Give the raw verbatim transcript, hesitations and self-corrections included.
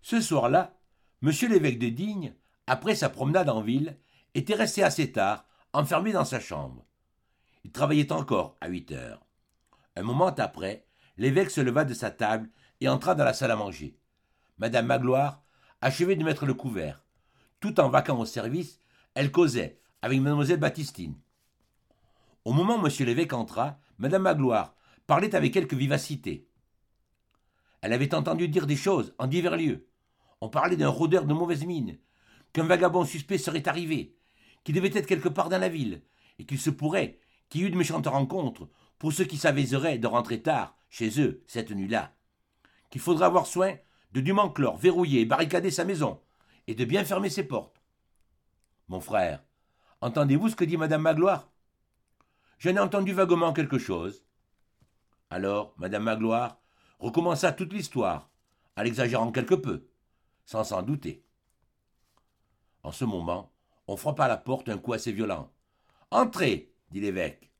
Ce soir-là, monsieur l'évêque de Digne, après sa promenade en ville, était resté assez tard, enfermé dans sa chambre. Il travaillait encore à huit heures. Un moment après, l'évêque se leva de sa table et entra dans la salle à manger. Madame Magloire achevait de mettre le couvert. Tout en vaquant au service, elle causait avec mademoiselle Baptistine. Au moment où monsieur l'évêque entra, madame Magloire parlait avec quelque vivacité. Elle avait entendu dire des choses en divers lieux. On parlait d'un rôdeur de mauvaise mine, qu'un vagabond suspect serait arrivé, qu'il devait être quelque part dans la ville, et qu'il se pourrait qu'il y eût de méchantes rencontres pour ceux qui s'aviseraient de rentrer tard chez eux cette nuit-là, qu'il faudrait avoir soin de dûment clore, verrouiller et barricader sa maison, et de bien fermer ses portes. Mon frère, entendez-vous ce que dit madame Magloire? J'en ai entendu vaguement quelque chose. Alors, madame Magloire recommença toute l'histoire, en l'exagérant quelque peu, sans s'en douter. En ce moment, on frappa à la porte un coup assez violent. « Entrez !» dit l'évêque.